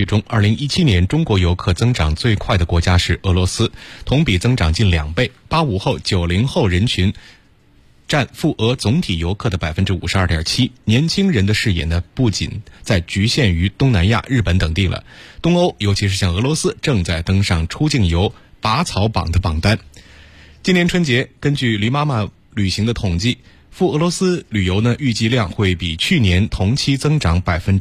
中，2017年中国游客增长最快的国家是俄罗斯，同比增长近2倍，85后、90后人群占赴俄总体游客的 52.7%。 年轻人的视野呢，不仅在局限于东南亚、日本等地了，东欧尤其是像俄罗斯正在登上出境游拔草榜的榜单。今年春节，根据驴妈妈旅行的统计，赴俄罗斯旅游呢，预计量会比去年同期增长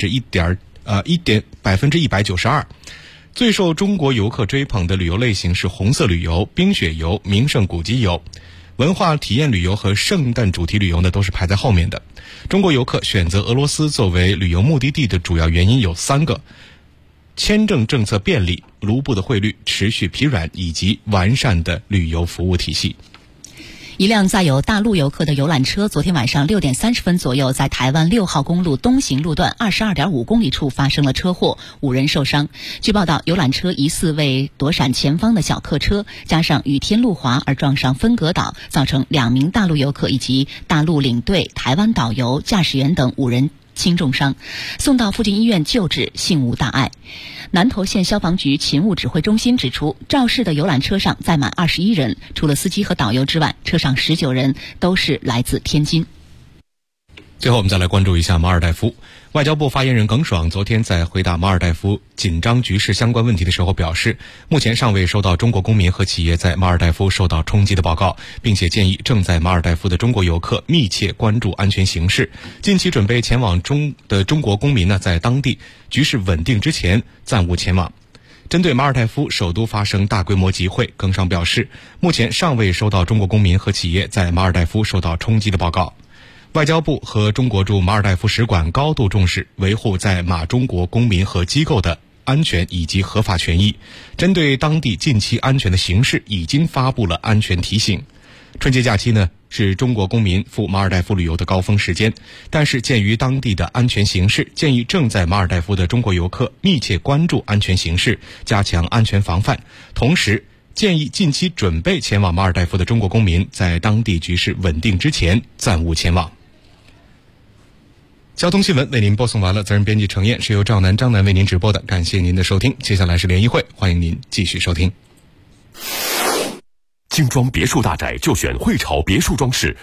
192%。最受中国游客追捧的旅游类型是红色旅游、冰雪游、名胜古迹游。文化体验旅游和圣诞主题旅游呢，都是排在后面的。中国游客选择俄罗斯作为旅游目的地的主要原因有3个：签证政策便利、卢布的汇率持续疲软，以及完善的旅游服务体系。 一辆载有大陆游客的游览车昨天晚上6点30分左右，在台湾6号公路东行路段22.5公里处发生了车祸，5人受伤。据报道，游览车疑似为躲闪前方的小客车，加上雨天路滑而撞上分隔岛，造成2名大陆游客以及大陆领队、台湾导游、驾驶员等5人轻重伤，送到附近医院救治，幸无大碍。南投县消防局勤务指挥中心指出，肇事的游览车上载满21人，除了司机和导游之外，车上19人都是来自天津。 最后我们再来关注一下马尔代夫。外交部发言人耿爽昨天在回答马尔代夫紧张局势相关问题的时候表示，目前尚未收到中国公民和企业在马尔代夫受到冲击的报告，并且建议正在马尔代夫的中国游客密切关注安全形势。近期准备前往中国公民呢，在当地局势稳定之前暂勿前往。针对马尔代夫首都发生大规模集会，耿爽表示，目前尚未收到中国公民和企业在马尔代夫受到冲击的报告。外交部和中国驻马尔代夫使馆高度重视维护在马中国公民和机构的安全以及合法权益，针对当地近期安全的形势已经发布了安全提醒。春节假期呢，是中国公民赴马尔代夫旅游的高峰时间，但是鉴于当地的安全形势，建议正在马尔代夫的中国游客密切关注安全形势，加强安全防范，同时建议近期准备前往马尔代夫的中国公民在当地局势稳定之前暂勿前往。交通新闻为您播送完了，责任编辑程燕，是由张楠为您直播的，感谢您的收听。接下来是联谊会，欢迎您继续收听。 精装别墅大宅就选汇潮别墅装饰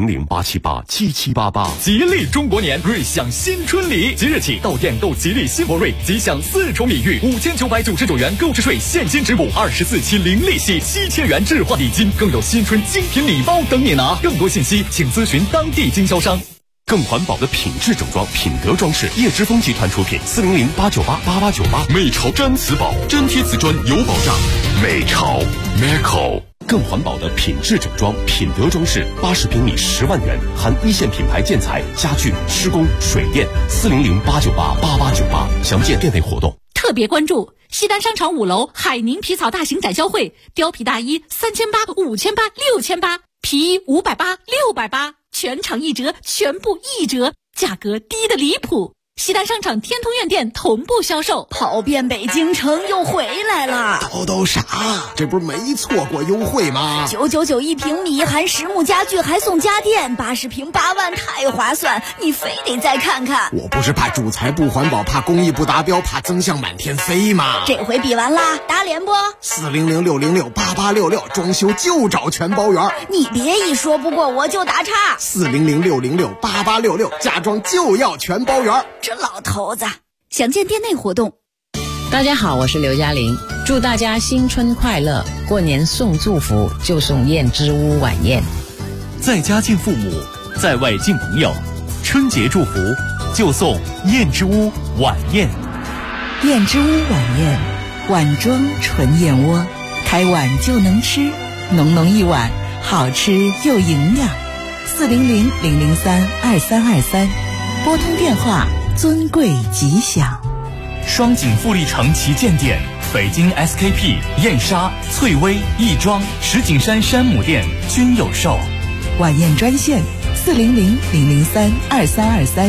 ，400-878-7788。 吉利中国年，瑞享新春礼，即日起到店购吉利新博瑞，即享4重礼遇，5999元购置税现金直补，24期零利息，7000元置换礼金，更有新春精品礼包等你拿。更多信息请咨询当地经销商。 更环保的品质整装，品德装饰，叶之峰集团出品，400-898-8898。美潮毡瓷宝，粘贴瓷砖有保障。美潮 Meco。更环保的品质整装，品德装饰，80平米10万元，含一线品牌建材、家具、施工、水电，400-898-8898。详见店内活动。 特别关注西单商场5楼海宁皮草大型展销会，貂皮大衣3800、5800、6800，皮衣580、680，全场1折，全部1折，价格低的离谱。西单商场天通苑店同步销售， 跑遍北京城又回来了。 都啥？这不是没错过优惠吗 ？999一平米，含实木家具还送家电，80平8万，太划算！你非得再看看。 我不是怕主材不环保，怕工艺不达标，怕增项满天飞吗？ 这回比完啦，打脸不 ？400-606-8866，装修就找全包圆。 你别一说不过我就打岔。 400-606-8866，家装就要全包圆。 这老头子，详见店内活动。 大家好，我是刘嘉玲，祝大家新春快乐！过年送祝福就送燕之屋晚宴， 在家敬父母，在外敬朋友，春节祝福就送燕之屋晚宴。 燕之屋晚宴，碗装纯燕窝，开碗就能吃，浓浓一碗，好吃又营养。400-003-2323，拨通电话，尊贵吉祥。 双井富力城旗舰店、北京 SKP、燕莎、翠微、亦庄、石景山山姆店均有售。 晚宴专线400-003-2323，400-003-2323。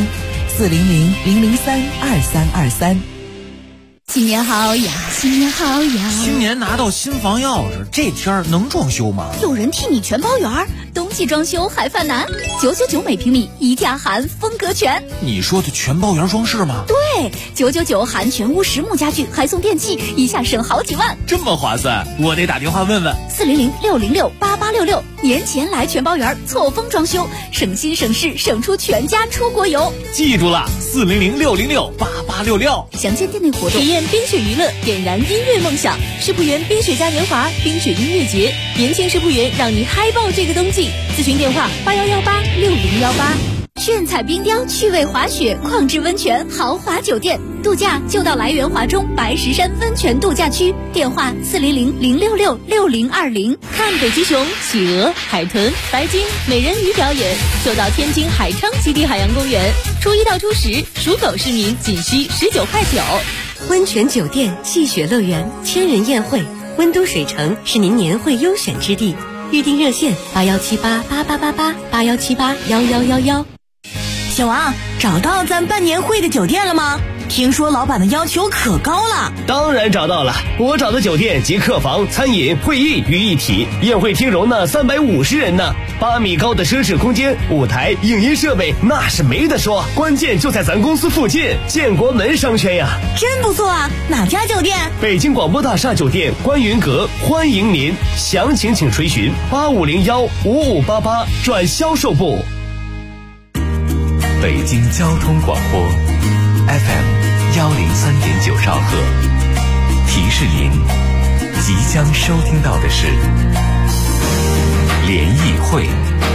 新年好呀，新年好呀！ 新年拿到新房钥匙，这天儿能装修吗？ 有人替你全包圆，等冬季装修还犯难，999每平米，宜家含风格全。 你说的全包圆装饰吗？ 对，999含全屋实木家具，还送电器，一下省好几万， 这么划算，我得打电话问问。 400-606-8866，年前来全包圆，错峰装修，省心省事，省出全家出国游。 记住了，400-606-8866。 详见店内活动。 体验冰雪娱乐，点燃音乐梦想。世博园冰雪嘉年华、冰雪音乐节，年轻世博园让你嗨爆这个冬季。咨询电话81186018。 炫彩冰雕、趣味滑雪、旷智温泉、豪华酒店，度假就到来源华中白石山温泉度假区，电话400-066-6020。 看北极熊、企鹅、海豚、白鲸、美人鱼表演，就到天津海昌极地海洋公园。初1到初10，属狗市民仅需19.9块。 温泉酒店、戏雪乐园、千人宴会，温都水城是您年会优选之地。预订热线8178888881781111。 小王，找到咱办年会的酒店了吗？听说老板的要求可高了。 当然找到了，我找的酒店集客房、餐饮、会议于一体，宴会厅容纳350人呢，8米高的奢侈空间，舞台、影音设备那是没得说，关键就在咱公司附近，建国门商圈呀。 真不错啊，哪家酒店？ 北京广播大厦酒店观云阁，欢迎您，详情请垂询8501-5588转销售部。 北京交通广播 FM103.9兆赫，提示您即将收听到的是联谊会。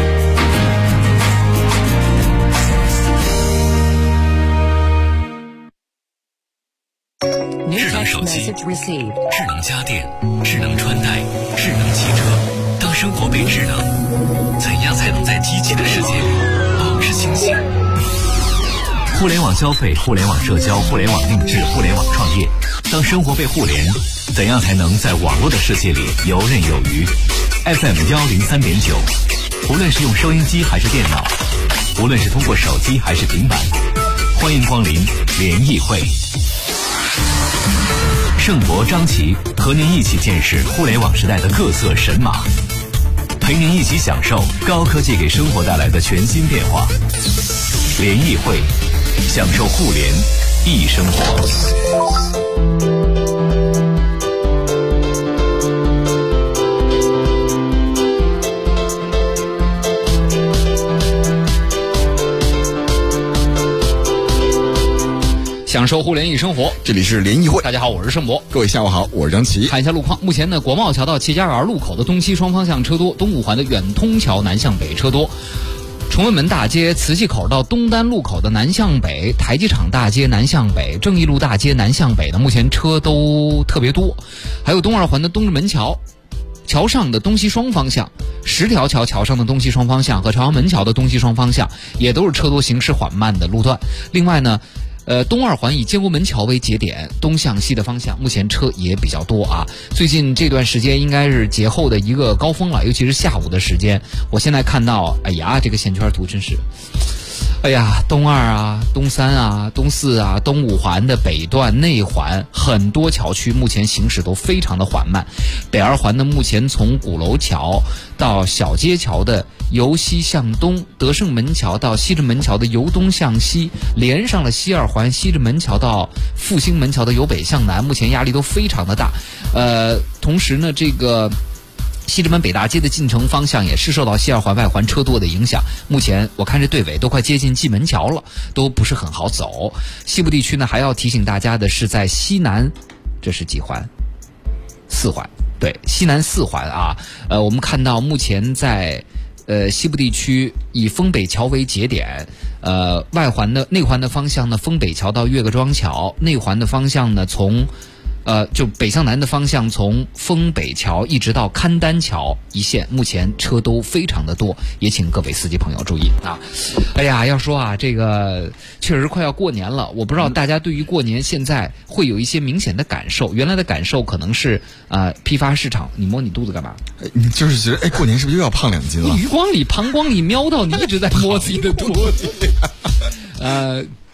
智能手机、智能家电、智能穿戴、智能汽车，当生活被智能，怎样才能在机器的世界里保持清醒？互联网消费、互联网社交、互联网定制、互联网创业，当生活被互联，怎样才能在网络的世界里游刃有余？ FM103.9，无论是用收音机还是电脑，无论是通过手机还是平板，欢迎光临联谊会。盛博、张琪和您一起见识互联网时代的各色神马，陪您一起享受高科技给生活带来的全新变化。联谊会，享受互联易生活。 享受互联易生活， 这里是联谊会。 大家好，我是盛博。 各位下午好，我是张琪。 看一下路况，目前呢，国贸桥到齐家园路口的东西双方向车多，东五环的远通桥南向北车多。崇文门大街磁器口到东单路口的南向北，台机场大街南向北，正义路大街南向北的目前车都特别多。还有东二环的东直门桥桥上的东西双方向，十条桥桥上的东西双方向和朝阳门桥的东西双方向也都是车多行驶缓慢的路段。另外呢，东二环以建国门桥为节点，东向西的方向目前车也比较多啊。最近这段时间应该是节后的一个高峰了，尤其是下午的时间。我现在看到，哎呀，这个线圈图真是，哎呀，东二啊、东三啊、东四啊、东五环的北段、内环很多桥区目前行驶都非常的缓慢。北二环呢，目前从鼓楼桥到小街桥的由西向东，德胜门桥到西直门桥的由东向西，连上了西二环西直门桥到复兴门桥的由北向南，目前压力都非常的大。同时呢，这个西直门北大街的进城方向也是受到西二环外环车多的影响，目前我看这队尾都快接近蓟门桥了，都不是很好走。西部地区呢，还要提醒大家的是，在西南，这是几环？4环，对，西南4环啊。我们看到目前在西部地区以丰北桥为节点，外环的内环的方向呢，丰北桥到岳各庄桥，内环的方向呢，从就北向南的方向，从丰北桥一直到勘丹桥一线，目前车都非常的多，也请各位司机朋友注意啊！哎呀，要说啊，这个确实快要过年了，我不知道大家对于过年现在会有一些明显的感受。原来的感受可能是批发市场，你摸你肚子干嘛？ 你就是觉得过年是不是又要胖2斤了？ 余光里、膀胱里瞄到你一直在摸自己的肚子。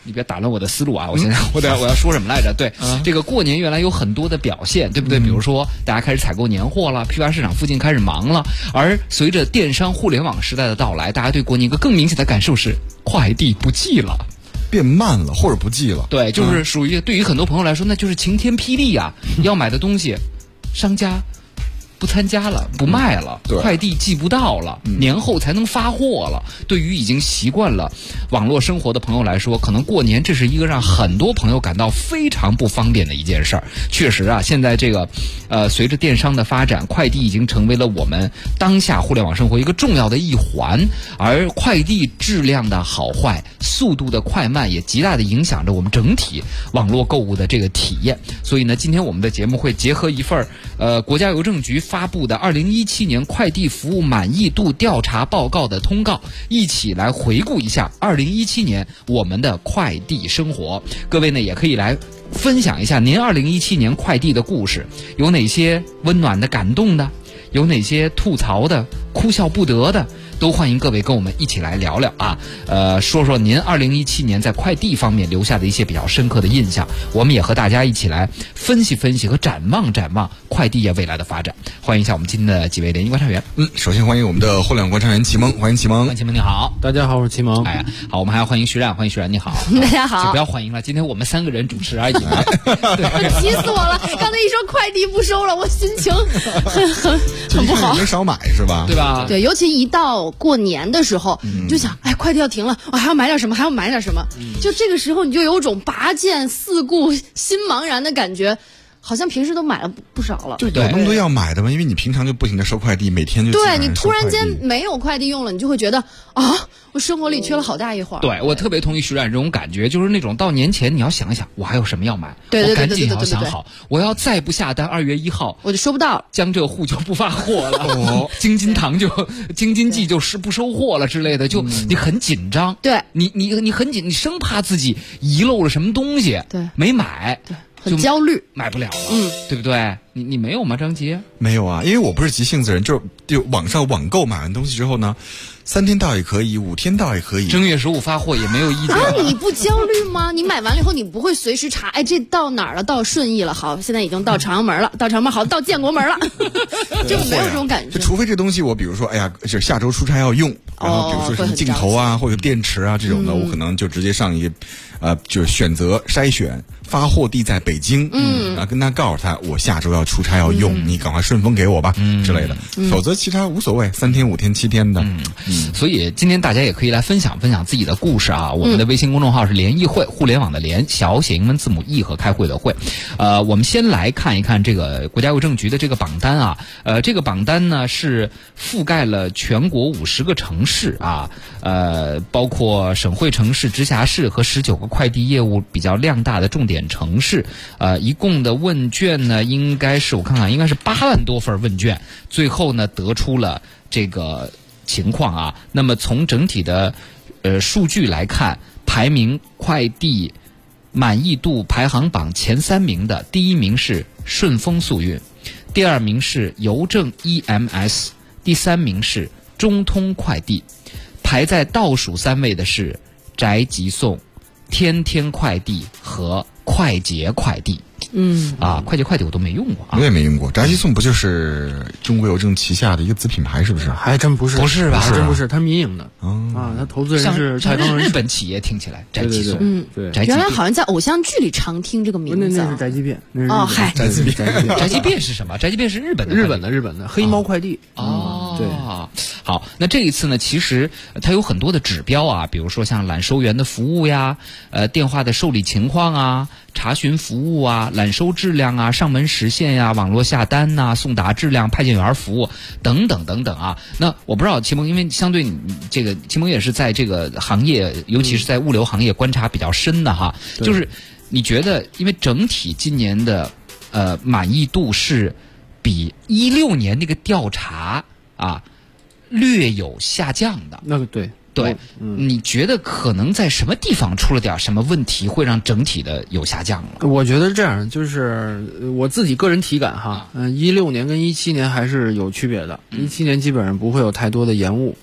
你别打乱我的思路啊！我想想，我要说什么来着？对，这个过年原来有很多的表现，对不对？比如说大家开始采购年货了，批发市场附近开始忙了。而随着电商互联网时代的到来，大家对过年一个更明显的感受是快递不寄了。 变慢了或者不寄了。 对，就是属于对于很多朋友来说，那就是晴天霹雳啊！要买的东西，商家不参加了，不卖了，快递寄不到了，年后才能发货了。对于已经习惯了网络生活的朋友来说，可能过年这是一个让很多朋友感到非常不方便的一件事儿。确实啊，现在这个随着电商的发展，快递已经成为了我们当下互联网生活一个重要的一环，而快递质量的好坏、速度的快慢也极大的影响着我们整体网络购物的这个体验。所以呢，今天我们的节目会结合一份国家邮政局发布的2017年快递服务满意度调查报告的通告，一起来回顾一下2017年我们的快递生活。各位呢，也可以来分享一下您2017年快递的故事，有哪些温暖的、感动的，有哪些吐槽的、哭笑不得的，都欢迎各位跟我们一起来聊聊啊。说说您2017年在快递方面留下的一些比较深刻的印象，我们也和大家一起来分析分析和展望快递业未来的发展。欢迎一下我们今天的几位联谊观察员。 首先欢迎我们的互联网观察员齐萌，欢迎齐萌。 齐萌你好。 大家好，我是齐萌。 哎，好，我们还要欢迎徐冉，欢迎徐冉，你好。 大家好。 就不要欢迎了，今天我们3个人主持而已。 气死我了！刚才一说快递不收了，我心情很不好。 没少买是吧？ 对吧？ 对，尤其一到过年的时候，就想，哎，快递要停了，我还要买点什么，还要买点什么。就这个时候，你就有种拔剑四顾心茫然的感觉。好像平时都买了不少了， 就有那么多要买的吗？因为你平常就不停的收快递，每天就对你突然间没有快递用了，你就会觉得啊，我生活里缺了好大一环。 对，我特别同意徐冉这种感觉，就是那种到年前你要想一想，我还有什么要买，我赶紧要想好，我要再不下单，2月1号我就收不到， 江浙沪就不发货了，京津冀就不收货了之类的，就你很紧张， 对， 你很紧，你生怕自己遗漏了什么东西， 对， 没买， 对。很焦虑， 买不了了，对不对？你没有吗，张杰？ 没有啊，因为我不是急性子人，就网上网购买完东西之后呢，3天到也可以，5天到也可以， 正月15发货也没有意见。 你不焦虑吗？你买完了以后，你不会随时查，哎，这到哪儿了？到顺义了，好，现在已经到朝阳门了，到朝阳门好，到建国门了，就没有这种感觉。 就除非这东西我比如说，哎呀，就下周出差要用，然后比如说什么镜头啊，或者电池啊这种的，我可能就直接上一个，就是选择筛选。发货地在北京，然后跟他告诉他，我下周要出差要用，你赶快顺丰给我吧，之类的。否则其他无所谓，3天、5天、7天的。 所以今天大家也可以来分享自己的故事啊。我们的微信公众号是联谊会，互联网的联，小写英文字母 E 和开会的会。我们先来看一看这个国家邮政局的这个榜单啊。这个榜单呢是覆盖了全国50个城市啊，包括省会城市、直辖市和19个快递业务比较量大的重点城市，一共的问卷呢，应该是应该是8万多份问卷，最后呢得出了这个情况啊。那么从整体的数据来看，排名快递满意度排行榜前3名的，第1名是顺丰速运，第2名是邮政 EMS， 第3名是中通快递，排在倒数3位的是宅急送、天天快递和快捷快递。快捷快递我都没用过啊， 我也没用过。宅急送不就是中国邮政旗下的一个子品牌，是不是？ 还真不是， 不是吧？ 还真不是，它民营的他投资人是像日本企业，听起来宅急送， 对， 原来好像在偶像剧里常听这个名字， 那是宅急便， 嗨， 宅急便， 宅急便是什么？宅急便是日本的黑猫快递对。好，那这一次呢，其实它有很多的指标啊，比如说像揽收员的服务呀，电话的受理情况啊，查询服务啊，揽收质量啊，上门实现呀，网络下单呐，送达质量，派件员服务等等等等啊。那我不知道齐萌，因为相对你这个齐萌也是在这个行业，尤其是在物流行业观察比较深的哈，就是你觉得，因为整体今年的满意度是比16年那个调查啊略有下降的。 那个对， 你觉得可能在什么地方出了点什么问题，会让整体的有下降呢？ 我觉得这样，就是我自己个人体感哈，16年跟17年还是有区别的。17年基本上不会有太多的延误，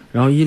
然后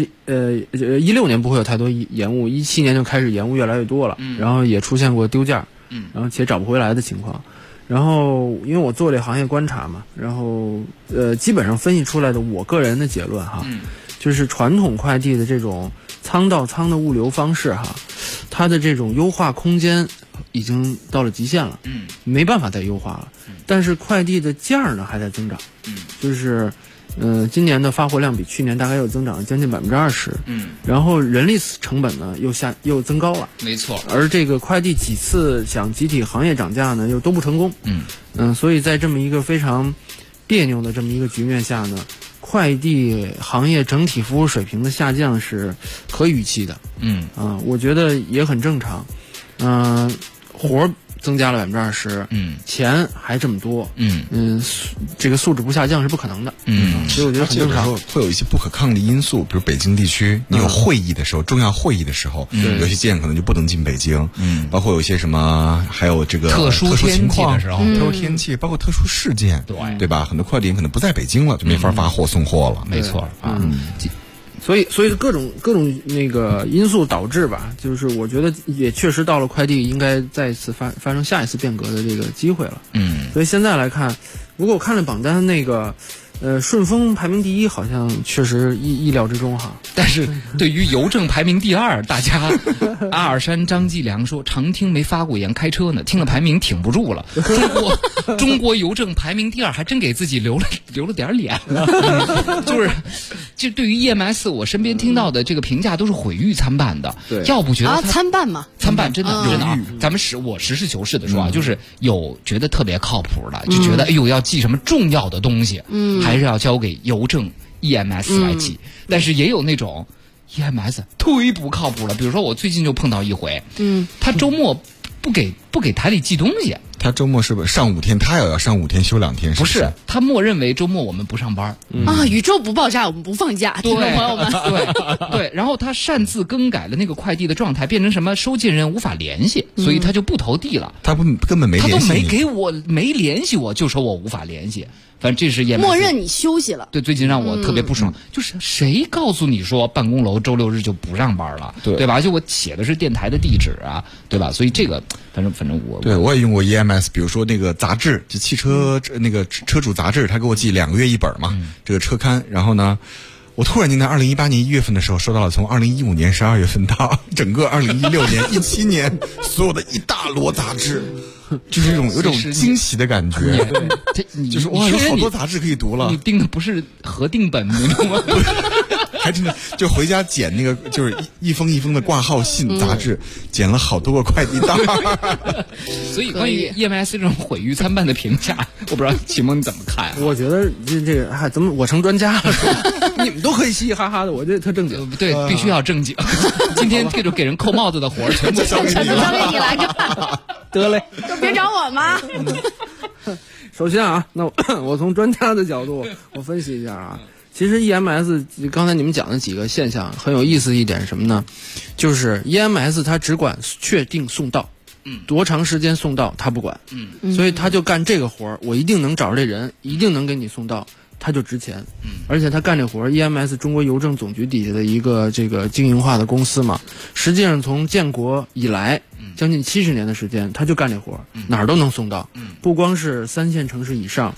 16年不会有太多延误，17年就开始延误越来越多了，然后也出现过丢件，然后且找不回来的情况。然后因为我做这行业观察嘛，然后基本上分析出来的我个人的结论哈，就是传统快递的这种仓到仓的物流方式哈，它的这种优化空间已经到了极限了，没办法再优化了。但是快递的件儿呢还在增长，就是今年的发货量比去年大概又增长了将近20%，然后人力成本呢又增高了， 没错。 而这个快递几次想集体行业涨价呢又都不成功，所以在这么一个非常别扭的这么一个局面下呢，快递行业整体服务水平的下降是可以预期的，我觉得也很正常，活增加了20%，钱还这么多，这个素质不下降是不可能的，所以我觉得很正常。 会有一些不可抗力因素，比如北京地区，你有会议的时候，重要会议的时候，有些件可能就不能进北京，包括有一些什么，还有这个特殊情况的时候， 特殊天气，包括特殊事件，对吧？很多快递员可能不在北京了，就没法发货送货了， 没错啊。 所以各种那个因素导致吧，就是我觉得也确实到了快递应该再一次发生下一次变革的这个机会了。所以现在来看，不过我看了榜单那个，顺丰排名第一，好像确实意料之中哈。 但是对于邮政排名第2，大家阿尔山张继良说常听没发过言开车呢，听了排名挺不住了。中国邮政排名第2，还真给自己留了点脸了。就对于 EMS， 我身边听到的这个评价都是毁誉参半的。 对， 要不觉得参半嘛？ 参半真的啊！咱们我实事求是的说啊，就是有觉得特别靠谱的，就觉得哎呦要寄什么重要的东西，还是要交给邮政 EMS 来寄。但是也有那种 EMS 忒不靠谱了，比如说我最近就碰到一回，他周末不给台里寄东西。 他周末是不是上5天？他要上5天休2天？ 不是，他默认为周末我们不上班啊！宇宙不爆炸，我们不放假，听众朋友们。 对，然后他擅自更改了那个快递的状态，变成什么收件人无法联系，所以他就不投递了。 他根本没联系， 他都没给我，没联系我，就说我无法联系。反正这是默认你休息了。 对，最近让我特别不爽，就是谁告诉你说办公楼周6日就不上班了，对吧？而且我写的是电台的地址啊，对吧？所以这个反正我也用过 EMS， 比如说那个杂志，就汽车那个车主杂志，他给我寄2个月1本嘛，这个车刊。然后呢，我突然间在2018年1月份的时候收到了从2015年12月份到整个2016年17年所有的一大摞杂志。就是有种惊喜的感觉，就是哇，有好多杂志可以读了。 你订的不是核定本，你知道吗？ 还真的就回家捡那个，就是一封一封的挂号信杂志，捡了好多个快递单。 所以关于 EMS 这种毁誉参半的评价，我不知道启蒙你怎么看？ 我觉得这个怎么我成专家了？你们都可以嘻嘻哈哈的，我这特正经。 对，必须要正经。今天这种给人扣帽子的活儿，全部交给你来着。 得嘞， 就别找我嘛。 首先啊，那我从专家的角度我分析一下啊，其实 EMS 刚才你们讲的几个现象很有意思一点是什么呢？就是 EMS 它只管确定送到，多长时间送到它不管，所以他就干这个活儿，我一定能找着这人，一定能给你送到。他就值钱，而且他干这活儿 ，EMS 中国邮政总局底下的一个这个经营化的公司嘛，实际上从建国以来，将近70年的时间，他就干这活儿，哪儿都能送到，不光是3线城市以上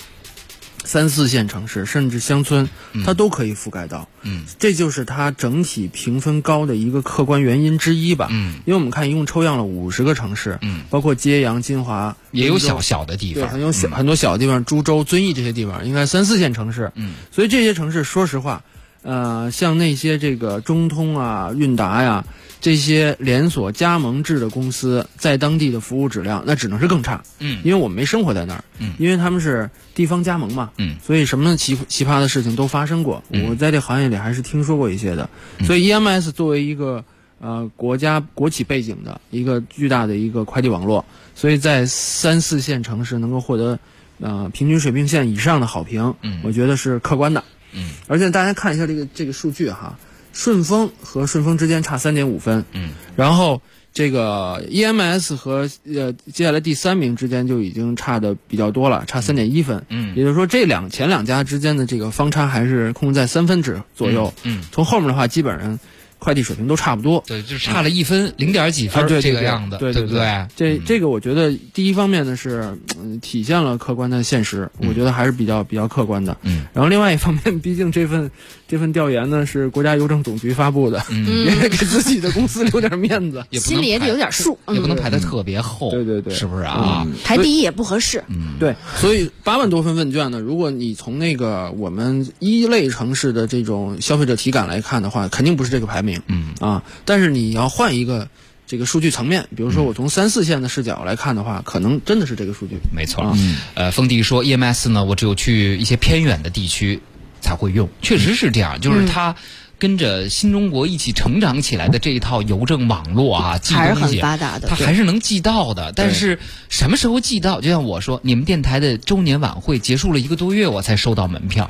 ，3、4线城市，甚至乡村，它都可以覆盖到。这就是它整体评分高的一个客观原因之一吧。因为我们看一共抽样了50个城市，包括揭阳、金华， 也有小的地方， 对，很多小地方，株洲、遵义这些地方，应该3、4线城市。所以这些城市，说实话，像那些这个中通啊、韵达呀。这些连锁加盟制的公司在当地的服务质量那只能是更差，因为我们没生活在那儿，因为他们是地方加盟嘛，所以什么奇葩的事情都发生过，我在这行业里还是听说过一些的，所以 EMS 作为一个国企背景的一个巨大的一个快递网络，所以在3、4线城市能够获得平均水平线以上的好评，我觉得是客观的，而且大家看一下这个数据哈。顺丰和顺丰之间差3.5分，然后这个 EMS 和接下来第3名之间就已经差的比较多了，差3.1分。也就是说前两家之间的这个方差还是控制在3分值左右。从后面的话，基本上快递水平都差不多。 对，就差了1分0点几分这个样子， 对不对？ 这个我觉得第一方面呢是体现了客观的现实，我觉得还是比较客观的。然后另外一方面，毕竟这份调研呢是国家邮政总局发布的，也给自己的公司留点面子， 心里也得有点数， 也不能排得特别后。 对， 是不是啊？ 排第一也不合适。 对，所以8万多份问卷呢，如果你从那个我们一类城市的这种消费者体感来看的话，肯定不是这个排名。但是你要换一个这个数据层面，比如说我从3、4线的视角来看的话，可能真的是这个数据。 没错。封迪说 EMS 呢，我只有去一些偏远的地区才会用，确实是这样，就是它跟着新中国一起成长起来的这一套邮政网络啊，寄东西还是很发达的， 它还是能寄到的。但是什么时候寄到？就像我说，你们电台的周年晚会结束了1个多月，我才收到门票。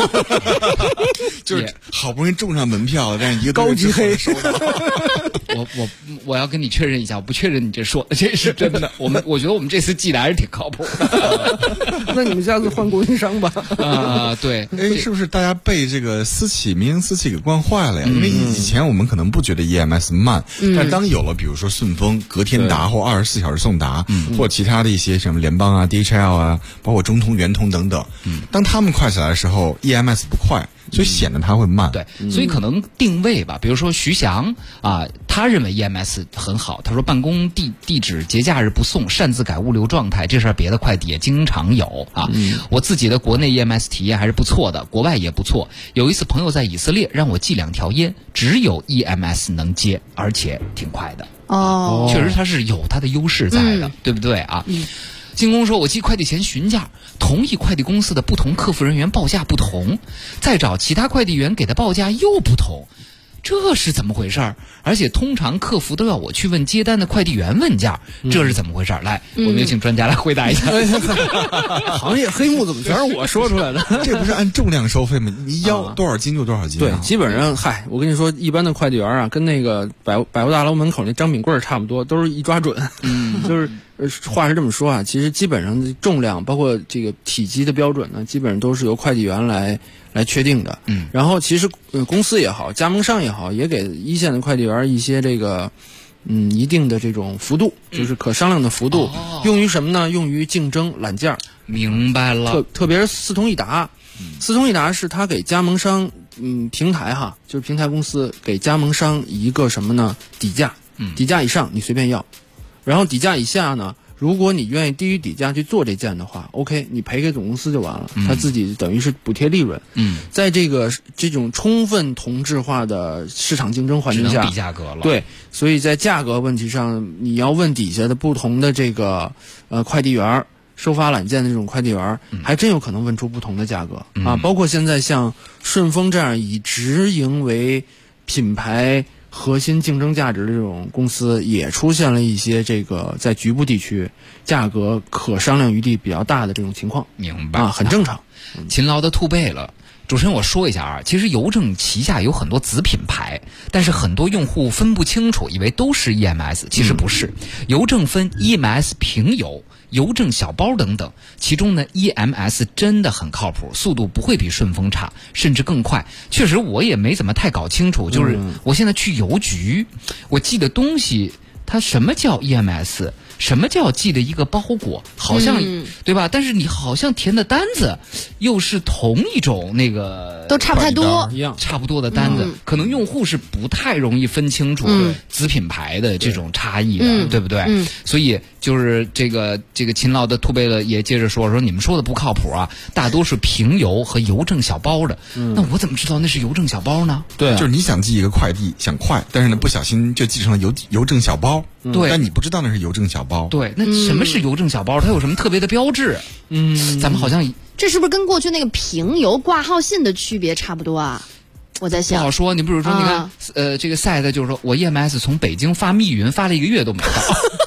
就是好不容易中上门票了，但是1个高级黑收到。 我要跟你确认一下，我不确认你这说的这是真的。我觉得我们这次寄的还是挺靠谱的。 那你们下次换供应商吧。 对， 是不是大家被这个民营私企给惯坏了呀？因为以前我们可能不觉得 EMS 慢，但是当有了比如说顺丰隔天达或24小时送达，或其他的一些什么联邦啊、DHL 啊，包括中通、圆通等等，当他们快起来的时候 ，EMS 不快。所以显得它会慢。 对，所以可能定位吧，比如说徐翔啊，他认为 EMS 很好，他说办公地址节假日不送，擅自改物流状态，这事儿别的快递也经常有啊。我自己的国内 EMS 体验还是不错的，国外也不错。有一次朋友在以色列让我寄2条烟，只有 EMS 能接，而且挺快的。确实它是有它的优势在的，对不对啊？金工说，我寄快递前询价，同一快递公司的不同客服人员报价不同，再找其他快递员给的报价又不同，这是怎么回事儿？而且通常客服都要我去问接单的快递员问价，这是怎么回事儿？来，我们有请专家来回答一下。 行业黑幕怎么全是我说出来的？ 这不是按重量收费吗？你要多少斤就多少斤。 对，基本上我跟你说，一般的快递员啊，跟那个百货大楼门口那张饼棍差不多，都是一抓准。就是话是这么说啊，其实基本上的重量，包括这个体积的标准呢，基本上都是由快递员来确定的。然后其实公司也好，加盟商也好，也给一线的快递员一些这个一定的这种幅度，就是可商量的幅度，用于什么呢？用于竞争揽价。 明白了。 特别是四通一达，四通一达是他给加盟商平台就是平台公司给加盟商一个什么呢？底价，底价以上你随便要，然后底价以下呢，如果你愿意低于底价去做这件的话 ，OK， 你赔给总公司就完了，他自己等于是补贴利润。在这种充分同质化的市场竞争环境下， 只能比价格了。 对，所以在价格问题上，你要问底下的不同的这个快递员。收发揽件的这种快递员，还真有可能问出不同的价格啊！包括现在像顺丰这样以直营为品牌核心竞争价值的这种公司，也出现了一些这个在局部地区价格可商量余地比较大的这种情况。 明白啊，很正常。 勤劳的兔贝了。主持人，我说一下啊，其实邮政旗下有很多子品牌，但是很多用户分不清楚，以为都是 EMS， 其实不是。邮政分 EMS 平邮、邮政小包等等，其中呢 EMS 真的很靠谱，速度不会比顺丰差，甚至更快。确实我也没怎么太搞清楚，就是我现在去邮局，我寄的东西，它什么叫 EMS？什么叫寄的一个包裹？好像对吧？但是你好像填的单子又是同一种那个都差不太多一样， 差不多的单子，可能用户是不太容易分清楚子品牌的这种差异的，对不对？所以就是这个勤劳的兔贝勒也接着说你们说的不靠谱啊，大多数平邮和邮政小包的，那我怎么知道那是邮政小包呢？ 对，就是你想寄一个快递想快，但是呢不小心就寄成了邮政小包， 对， 但你不知道那是邮政小包。 对，那什么是邮政小包？它有什么特别的标志？咱们好像这是不是跟过去那个平邮挂号信的区别差不多啊？我在想， 不好说。你比如说，你看，这个赛的就是说我 EMS 从北京发密云发了1个月都没到。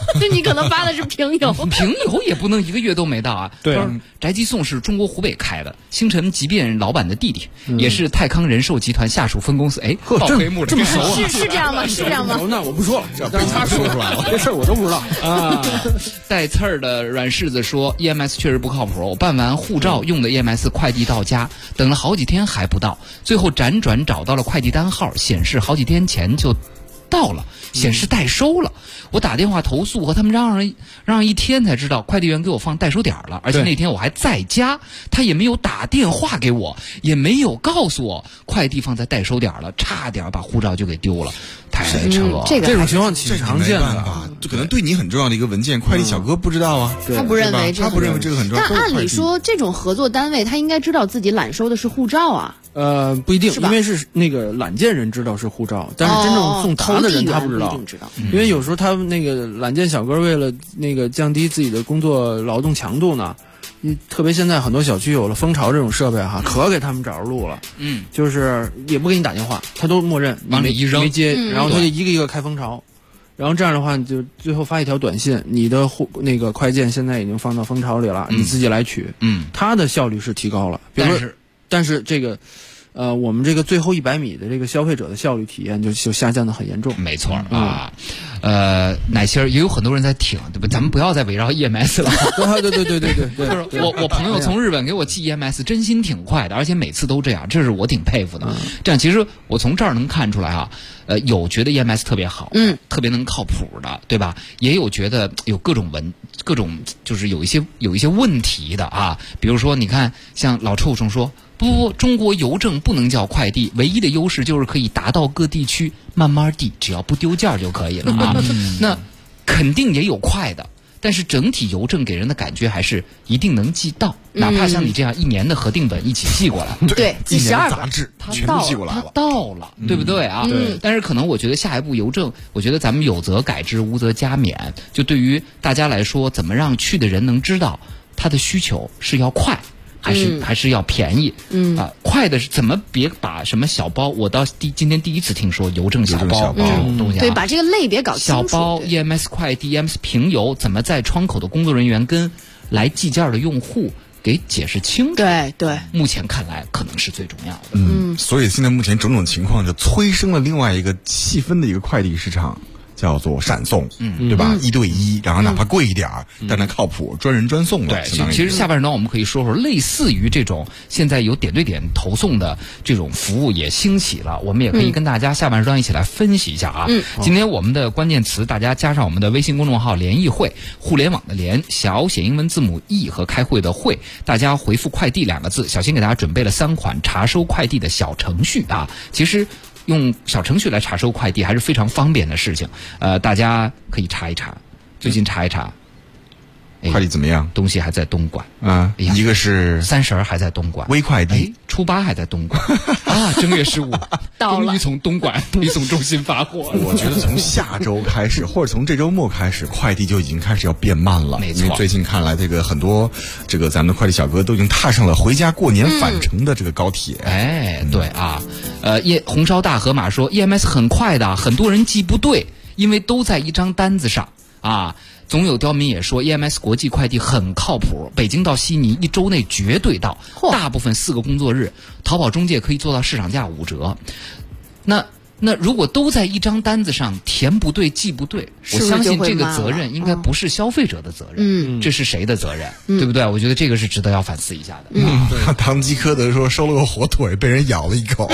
就你可能发的是平邮， 平邮也不能一个月都没到啊。 对， 宅急送是中国湖北开的，星辰即便老板的弟弟，也是泰康人寿集团下属分公司。哎，报黑幕这么熟啊？ 是这样吗？是这样吗？ 那我不说了， 被他说出来了， 这事儿我都不知道啊。带刺儿的软柿子说 ，EMS 确实不靠谱。我办完护照用的 EMS 快递到家，等了好几天还不到，最后辗转找到了快递单号，显示好几天前就到了，显示代收了。我打电话投诉，和他们嚷嚷一天才知道快递员给我放代收点了，而且那天我还在家，他也没有打电话给我，也没有告诉我快递放在代收点了，差点把护照就给丢了，太扯。 这种情况挺常见的， 就可能对你很重要的一个文件，快递小哥不知道啊， 他不认为他不认为这个很重要。 但按理说，这种合作单位他应该知道自己揽收的是护照啊。 不一定，因为是那个揽件人知道是护照，但是真正送达的人他不知道。因为有时候他那个揽件小哥为了那个降低自己的工作劳动强度呢，特别现在很多小区有了蜂巢这种设备哈，可给他们找着路了。就是也不给你打电话，他都默认往里一扔， 没接，然后他就一个一个开蜂巢。然后这样的话，你就最后发一条短信，你的那个快件现在已经放到蜂巢里了，你自己来取。它的效率是提高了，但是这个，我们这个最后100米的这个消费者的效率体验就下降的很严重。 没错啊，奶心儿也有很多人在挺，对吧？咱们不要再围绕 EMS 了。 对。 我朋友从日本给我寄 EMS， 真心挺快的，而且每次都这样，这是我挺佩服的。这样其实我从这儿能看出来啊，有觉得 EMS 特别好，特别能靠谱的，对吧？也有觉得有各种就是有一些问题的啊，比如说你看，像老臭虫说。不，中国邮政不能叫快递，唯一的优势就是可以达到各地区，慢慢递，只要不丢件就可以了啊。那肯定也有快的，但是整体邮政给人的感觉还是一定能寄到，哪怕像你这样1年的核定本一起寄过来， 对，寄12 杂志全部寄过来了， 它到了，对不对啊？但是可能我觉得下一步邮政，我觉得咱们有则改之，无则加勉。就对于大家来说，怎么让去的人能知道他的需求是要快。还是要便宜，快的是怎么别把什么小包，我到今天第一次听说邮政小包这种东西啊， 对，把这个类别搞清楚。 小包 EMS 快递 EMS 平邮怎么在窗口的工作人员跟来寄件的用户给解释清楚？ 对， 目前看来可能是最重要的。 所以现在目前种种情况就催生了另外一个细分的一个快递市场。叫做闪送，对吧？1对1，然后哪怕贵一点但它靠谱，专人专送的。 对，其实下半时段我们可以说说类似于这种现在有点对点投送的这种服务也兴起了，我们也可以跟大家下半时段一起来分析一下啊。今天我们的关键词，大家加上我们的微信公众号"联谊会"，互联网的联，小写英文字母 E 和开会的会，大家回复"快递"2个字，小新给大家准备了3款查收快递的小程序啊。其实用小程序来查收快递还是非常方便的事情，大家可以查一查，最近查一查， 快递怎么样？ 东西还在东莞啊，一个是 30还在东莞， 微快递， 初8还在东莞啊，正月15终于从东莞配送中心发货了。 我觉得从下周开始，或者从这周末开始，快递就已经开始要变慢了。 没错， 因为最近看来，这个很多咱们的快递小哥都已经踏上了回家过年返程的这个高铁。 对啊，红烧大河马说 EMS 很快的，很多人记不对，因为都在一张单子上啊。总有刁民也说 EMS 国际快递很靠谱，北京到悉尼1周内绝对到，大部分4个工作日，淘宝中介可以做到市场价5折。那如果都在一张单子上，填不对记不对，我相信这个责任应该不是消费者的责任，这是谁的责任，对不对？我觉得这个是值得要反思一下的。 堂吉诃德说收了个火腿，被人咬了一口。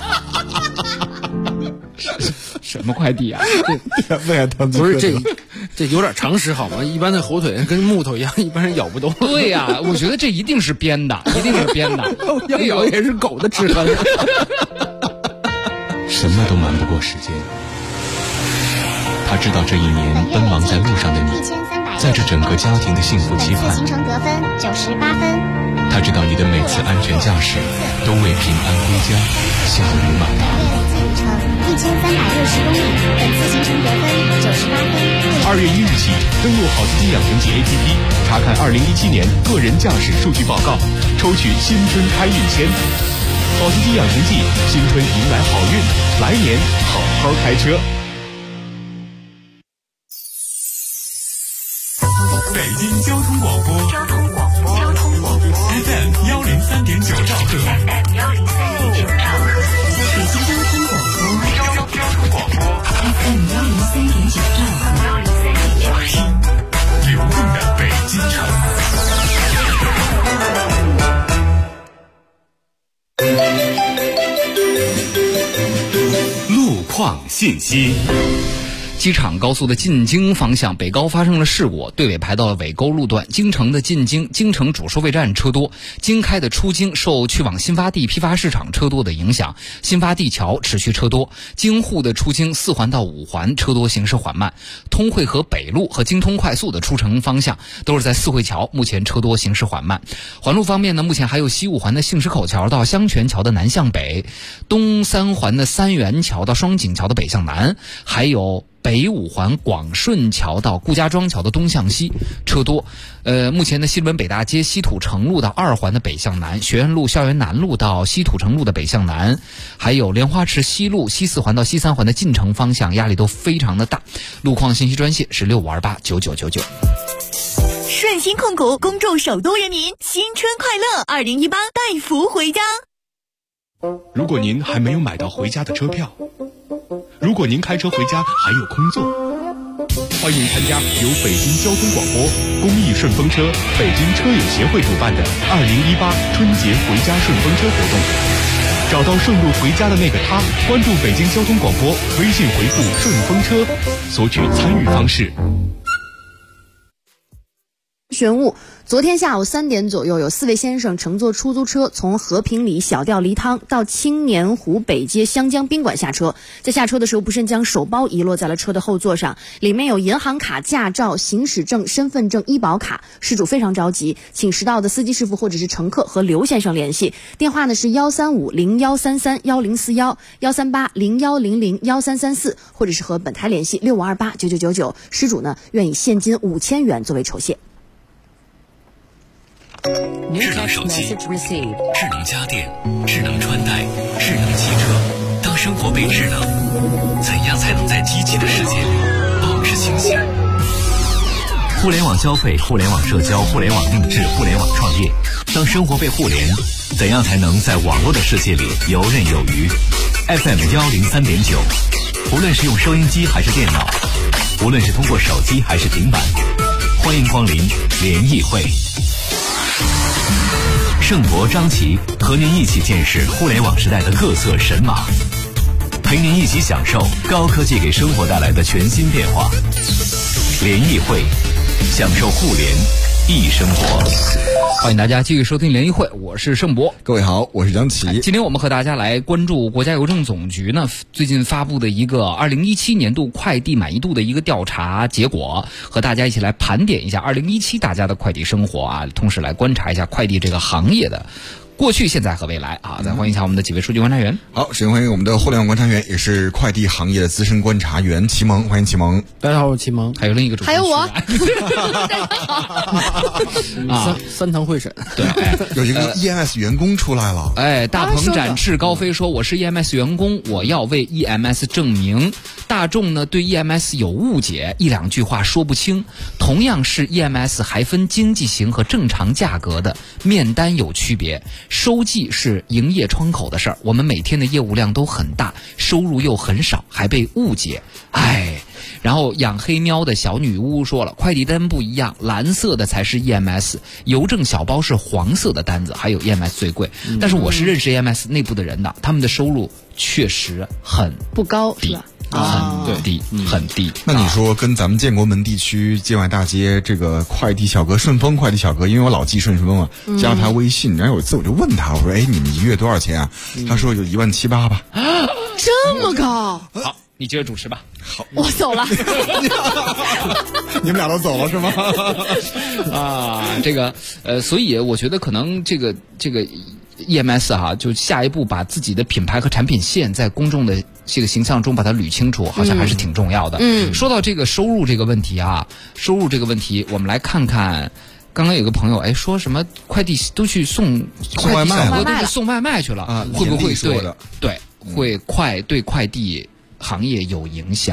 什么快递啊？ 不是这有点常识好吗？一般的火腿跟木头一样，一般人咬不动。 对呀，我觉得这一定是编的，一定是编的。 要咬也是狗的齿痕。 什么都瞒不过时间。他知道这一年奔忙在路上的你，在这整个家庭的幸福期盼。行程得分98分。他知道你的每次安全驾驶都为平安归家笑语满堂。 1360公里，本次行程得分98分。 2月1日起，登录好司机养成记 APP， 查看2017年个人驾驶数据报告，抽取新春开运签。好司机养成记，新春迎来好运，来年好好开车。 北京交通广播FM 103.9兆赫， FM 103.9兆赫，北京交通广播FM 103.9兆赫， 流动的北京城。路况信息。 机场高速的进京方向北高发生了事故，队尾排到了尾沟路段。京城的进京，京城主收费站车多；京开的出京受去往新发地批发市场车多的影响，新发地桥持续车多。京沪的出京4环到5环车多，行驶缓慢。通惠河北路和京通快速的出城方向都是在四惠桥，目前车多，行驶缓慢。环路方面呢，目前还有西5环的杏石口桥到香泉桥的南向北，东3环的三元桥到双井桥的北向南，还有北5环广顺桥到顾家庄桥的东向西车多。目前的西直门北大街西土城路到2环的北向南，学院路校园南路到西土城路的北向南，还有莲花池西路西4环到西3环的进城方向压力都非常的大。路况信息专线是65289999。 顺鑫控股恭祝首都人民新春快乐，2018带福回家。 如果您还没有买到回家的车票，如果您开车回家还有空座，欢迎参加由北京交通广播、公益顺风车、北京车友协会主办的2018春节回家顺风车活动。找到顺路回家的那个他，关注北京交通广播，微信回复顺风车，索取参与方式。 玄武，昨天下午3点左右，有4位先生乘坐出租车从和平里小吊梨汤到青年湖北街湘江宾馆下车，在下车的时候不慎将手包遗落在了车的后座上，里面有银行卡、驾照、行驶证、身份证、医保卡。失主非常着急，请识到的司机师傅或者是乘客和刘先生联系，电话呢是135-0133-1041-138-0100-1334，或者是和本台联系65289999，失主呢愿以现金5000元作为酬谢。 智能手机、智能家电、智能穿戴、智能汽车，当生活被智能，怎样才能在机器的世界里保持清醒？互联网消费、互联网社交、互联网定制、互联网创业，当生活被互联，怎样才能在网络的世界里游刃有余？ FM 103.9，无论是用收音机还是电脑，无论是通过手机还是平板，欢迎光临联谊会。盛博、张琪和您一起见识互联网时代的各色神马，陪您一起享受高科技给生活带来的全新变化。联谊会，享受互联易生活。 欢迎大家继续收听联谊会，我是盛博。 各位好，我是张琪。 今天我们和大家来关注国家邮政总局呢最近发布的一个2017年度快递满意度的一个调查结果，和大家一起来盘点一下2017大家的快递生活啊，同时来观察一下快递这个行业的过去、现在和未来啊！再欢迎一下我们的几位数据观察员。 好，首先欢迎我们的互联网观察员，也是快递行业的资深观察员齐萌，欢迎齐萌。 大家好，我是齐萌。 还有另一个主持人， 还有我。 三堂会审， 对， 有一个 EMS 员工出来了。 大鹏展翅高飞说：“我是 EMS 员工，我要为 EMS 证明。”大众呢对 EMS 有误解，一两句话说不清。同样是 EMS， 还分经济型和正常价格的，面单有区别。收寄是营业窗口的事儿，我们每天的业务量都很大，收入又很少，还被误解，然后养黑喵的小女巫说了，快递单不一样，蓝色的才是 EMS， 邮政小包是黄色的单子，还有 EMS 最贵。但是我是认识 EMS 内部的人的，他们的收入确实很不高，是吧？ 很低。 那你说跟咱们建国门地区建外大街这个快递小哥，顺丰快递小哥，因为我老记顺丰嘛，加了他微信，然后有一次我就问他，我说：“哎，你们一个月多少钱啊？”他说有17800吧。 这么高？ 好，你接着主持吧。 好， 我走了。 你们俩都走了是吗？ 这个所以我觉得可能这个。EMS 就下一步把自己的品牌和产品线在公众的这个形象中把它捋清楚，好像还是挺重要的。说到这个收入这个问题，我们来看看。刚刚有个朋友说什么快递都去送外卖了， 都是送外卖去了啊？会不会对快递行业有影响？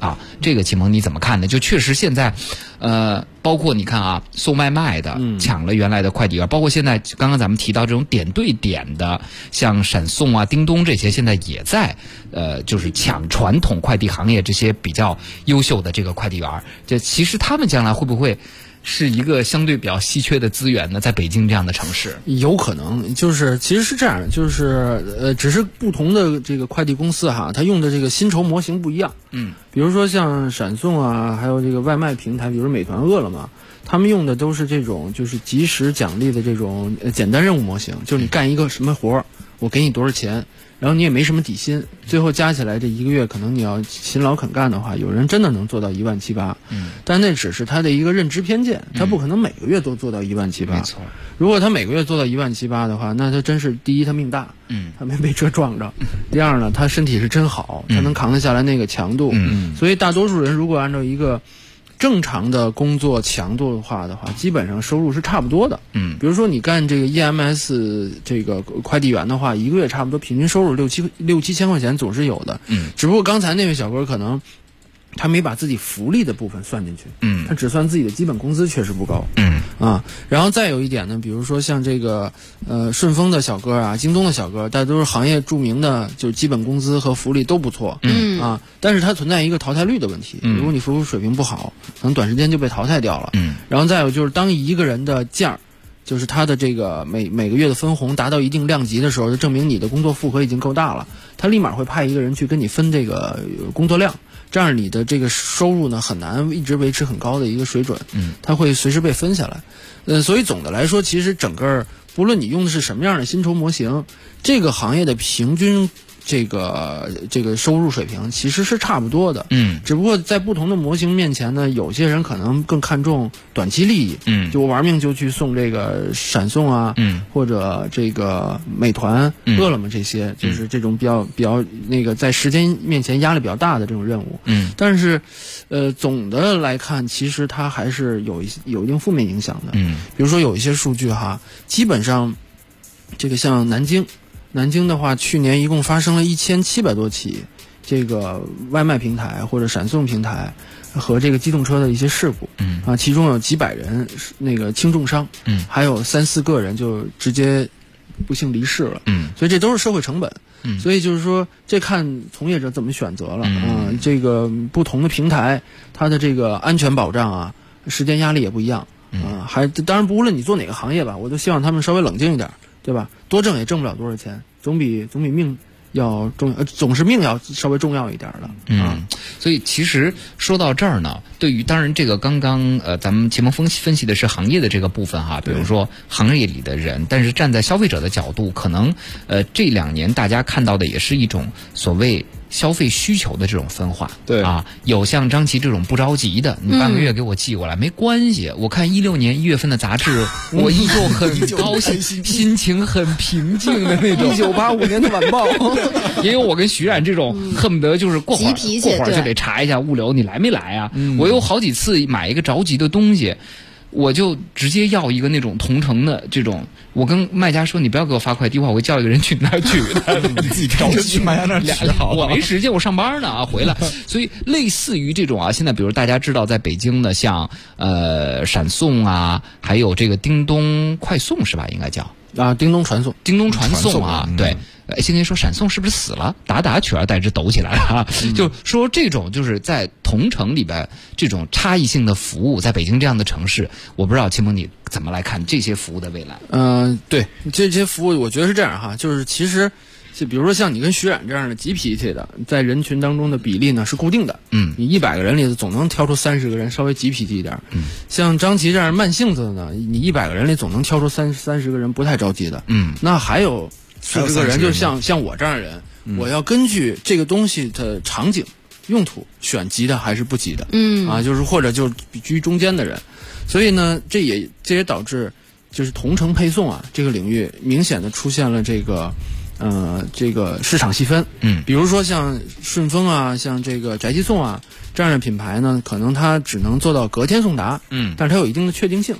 啊，这个启蒙你怎么看呢？就确实现在，包括你看啊，送外卖的抢了原来的快递员，包括现在刚刚咱们提到这种点对点的，像闪送啊、叮咚这些，现在也在就是抢传统快递行业这些比较优秀的这个快递员。这其实他们将来会不会是一个相对比较稀缺的资源呢？在北京这样的城市， 有可能，就是其实是这样，就是只是不同的这个快递公司哈，它用的这个薪酬模型不一样。比如说像闪送啊，还有这个外卖平台，比如美团、饿了么，他们用的都是这种就是及时奖励的这种简单任务模型，就是你干一个什么活儿，我给你多少钱。然后你也没什么底薪，最后加起来这一个月可能你要勤劳肯干的话，有人真的能做到1.78000。但那只是他的一个认知偏见，他不可能每个月都做到1.78000。没错，如果他每个月做到1.78000的话，那他真是第一他命大，他没被车撞着；第二呢，他身体是真好，他能扛得下来那个强度。所以大多数人如果按照一个正常的工作强度的话，基本上收入是差不多的。比如说你干这个 EMS 这个快递员的话，一个月差不多平均收入6、7千块钱总是有的。只不过刚才那位小哥可能他没把自己福利的部分算进去。他只算自己的基本工资确实不高。然后再有一点呢，比如说像这个顺丰的小哥啊，京东的小哥，大家都是行业著名的，就是基本工资和福利都不错。但是它存在一个淘汰率的问题。如果你服务水平不好，可能短时间就被淘汰掉了。然后再有就是当一个人的件儿，就是他的这个每个月的分红达到一定量级的时候，就证明你的工作负荷已经够大了，他立马会派一个人去跟你分这个工作量，这样你的这个收入呢很难一直维持很高的一个水准。它会随时被分下来。所以总的来说，其实整个不论你用的是什么样的薪酬模型，这个行业的平均这个收入水平其实是差不多的。只不过在不同的模型面前呢，有些人可能更看重短期利益。就我玩命就去送这个闪送啊，或者这个美团、饿了么这些，就是这种比较那个在时间面前压力比较大的这种任务。但是总的来看，其实它还是有一定负面影响的。比如说有一些数据哈，基本上这个像南京的话，去年一共发生了1700多起这个外卖平台或者闪送平台和这个机动车的一些事故。其中有几百人那个轻重伤，还有3、4个人就直接不幸离世了。所以这都是社会成本。所以就是说，这看从业者怎么选择了。这个不同的平台，它的这个安全保障啊，时间压力也不一样。当然无论你做哪个行业吧，我都希望他们稍微冷静一点。对吧？多挣也挣不了多少钱，总比命要重要，总是命要稍微重要一点的。 所以其实说到这儿呢，对于当然这个刚刚咱们启蒙分析的是行业的这个部分哈，比如说行业里的人，但是站在消费者的角度，可能这2年大家看到的也是一种所谓消费需求的这种分化。 对啊，有像张琪这种不着急的，你半个月给我寄过来没关系。我看16年1月份的杂志，我依旧很高兴，心情很平静的那种。 1985年的晚报， 也有我跟徐冉这种恨不得就是过会儿就得查一下物流你来没来啊。我有好几次买一个着急的东西，我就直接要一个那种同城的这种，我跟卖家说你不要给我发快递话，我会叫一个人去那儿取的。 你自己着急去卖家那儿取好， 我没时间，我上班呢啊，回来。所以类似于这种啊，现在比如大家知道在北京的像闪送啊，还有这个叮咚快送是吧？应该叫啊，叮咚传送啊，对。先跟你说闪送是不是死了？打取而代之抖起来了啊！就说这种就是在同城里边这种差异性的服务，在北京这样的城市，我不知道启蒙你怎么来看这些服务的未来？ 对这些服务，我觉得是这样哈，就是其实就比如说像你跟徐冉这样的急脾气的，在人群当中的比例呢是固定的。你100个人里总能挑出30个人稍微急脾气一点。像张琪这样慢性子的呢，你100个人里总能挑出30个人不太着急的。那还有40个人，就像我这样的人，我要根据这个东西的场景、用途选急的还是不急的。就是或者就是居中间的人。所以呢，这也导致就是同城配送啊这个领域明显的出现了这个市场细分。比如说像顺丰啊，像这个宅急送啊这样的品牌呢，可能它只能做到隔天送达。但是它有一定的确定性。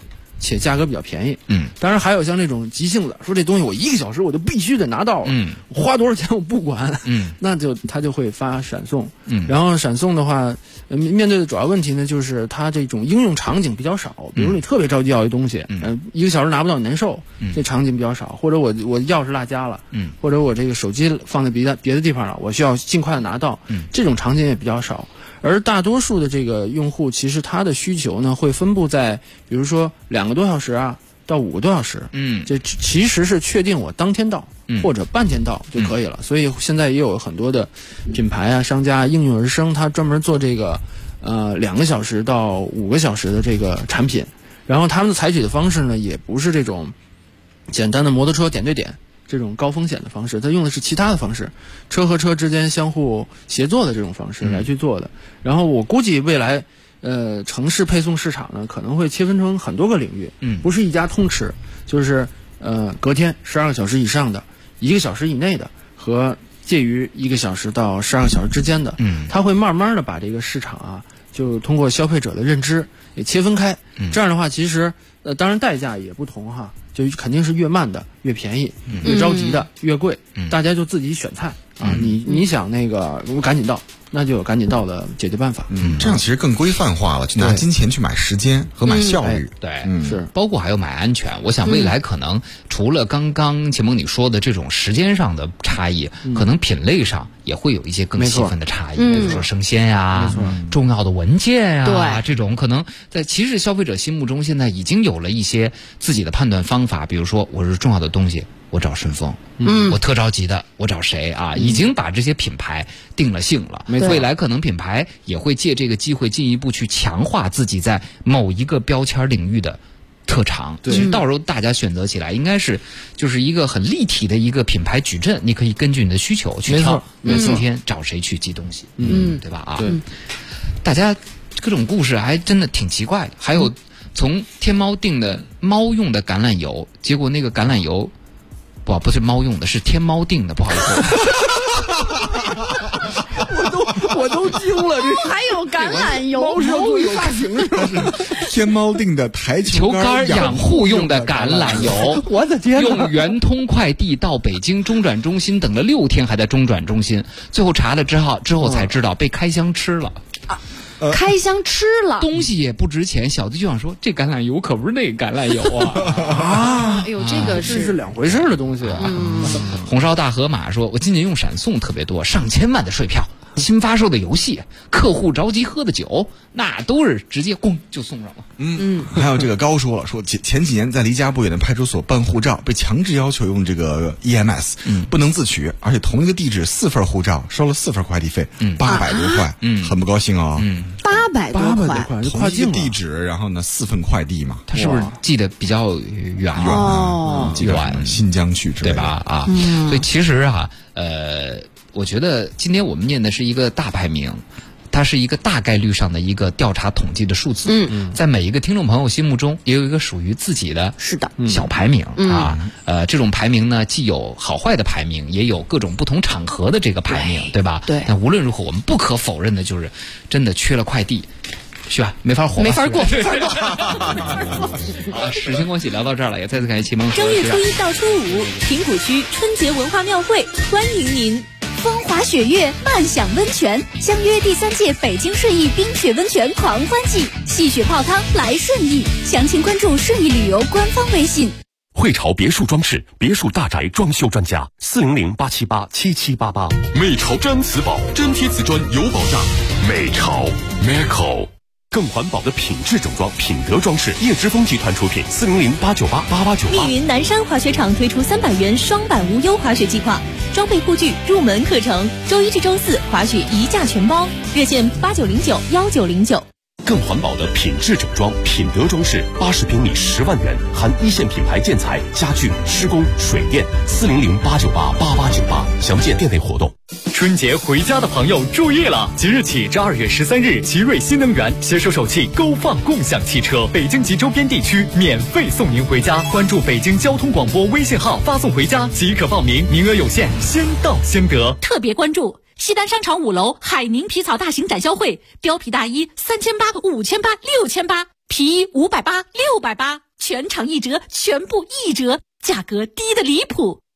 且价格比较便宜。当然还有像那种急性子，说这东西我1个小时我就必须得拿到了，我花多少钱我不管，那他就会发闪送。然后闪送的话，面对的主要问题呢，就是它这种应用场景比较少。比如你特别着急要一东西，1个小时拿不到你难受，这场景比较少。或者我钥匙落家了，或者我这个手机放在别的地方了，我需要尽快的拿到，这种场景也比较少。而大多数的这个用户，其实他的需求呢，会分布在比如说2个多小时啊到5个多小时，这其实是确定我当天到或者半天到就可以了。所以现在也有很多的品牌啊、商家应运而生，他专门做这个2个小时到5个小时的这个产品。然后他们采取的方式呢，也不是这种简单的摩托车点对点这种高风险的方式，它用的是其他的方式，车和车之间相互协作的这种方式来去做的。然后我估计未来城市配送市场呢，可能会切分成很多个领域，不是一家通吃，就是隔天12个小时以上的，1个小时以内的，和介于1个小时到12个小时之间的，它会慢慢的把这个市场啊，就通过消费者的认知也切分开。这样的话，其实当然代价也不同哈，就肯定是越慢的越便宜，越着急的越贵，大家就自己选菜啊。你想那个我赶紧到，那就有赶紧到的解决办法。 这样其实更规范化了，去拿金钱去买时间和买效率。 对，是包括还有买安全。我想未来可能除了刚刚秦萌你说的这种时间上的差异，可能品类上也会有一些更细分的差异，比如说生鲜呀、重要的文件呀，这种可能在其实消费者心目中现在已经有了一些自己的判断方法。比如说我是重要的东西，我找顺丰，我特着急的，我找谁啊？已经把这些品牌定了性了。未来可能品牌也会借这个机会进一步去强化自己在某一个标签领域的特长。其实到时候大家选择起来，应该是就是一个很立体的一个品牌矩阵，你可以根据你的需求去挑，今天找谁去寄东西，对吧？啊，大家各种故事还真的挺奇怪的。还有从天猫订的猫用的橄榄油，结果那个橄榄油不是猫用的，是天猫订的，不好意思。 我都惊了，这还有橄榄油， 猫是做有发型是不是？ 天猫订的台球杆养护用的橄榄油， 我的天！ 用圆通快递到北京中转中心，等了6天还在中转中心，最后查了之后才知道被开箱吃了。 开箱吃了， 东西也不值钱，小子就想说这橄榄油可不是那个橄榄油啊！ 哎呦，这个是两回事的东西啊！ 红烧大河马说，我今年用闪送特别多，上千万的税票，新发售的游戏，客户着急喝的酒，那都是直接咣就送上了。 还有这个高说了，说前几年在离家不远的派出所办护照，被强制要求用这个 EMS，不能自取，而且同一个地址4份护照，收了4份快递费，800多块，很不高兴啊 ！800多块， 同一个地址，然后呢4份快递嘛， 他是不是寄的比较远远新疆去之类的， 对吧？啊，所以其实啊，我觉得今天我们念的是一个大排名。它是一个大概率上的一个调查统计的数字，在每一个听众朋友心目中也有一个属于自己的小排名啊。这种排名呢，既有好坏的排名，也有各种不同场合的这个排名，对吧？ 对。 但无论如何，我们不可否认的就是，真的缺了快递，是吧？没法活， 没法过。 时间关系，聊到这儿了，也再次感谢秦萌。 正月初1到初5，平谷区春节文化庙会欢迎您。风华雪月，漫享温泉，相约第3届北京顺义冰雪温泉狂欢季，戏雪泡汤来顺义。详情关注顺义旅游官方微信。 汇潮别墅装饰，别墅大宅装修专家，400-878-7788。美潮毡瓷宝，真贴瓷砖有保障。美潮 Meco。更环保的品质整装，品德装饰，叶之峰集团出品，400-898-8898。 密云南山滑雪场推出300元双板无忧滑雪计划，装备护具、入门课程，周1至周4滑雪1价全包，热线89091909。 更环保的品质整装，品德装饰，80平米10万元，含1线品牌建材、家具、施工、水电，400-898-8898。详见店内活动。 春节回家的朋友注意了，即日起至2月13日，奇瑞新能源携手首汽勾放共享汽车，北京及周边地区免费送您回家。关注北京交通广播微信号，发送回家即可报名，名额有限，先到先得。 特别关注西单商场5楼海宁皮草大型展销会，貂皮大衣3800、5800、6800，皮衣580、680， 全场一折，全部一折，价格低得离谱。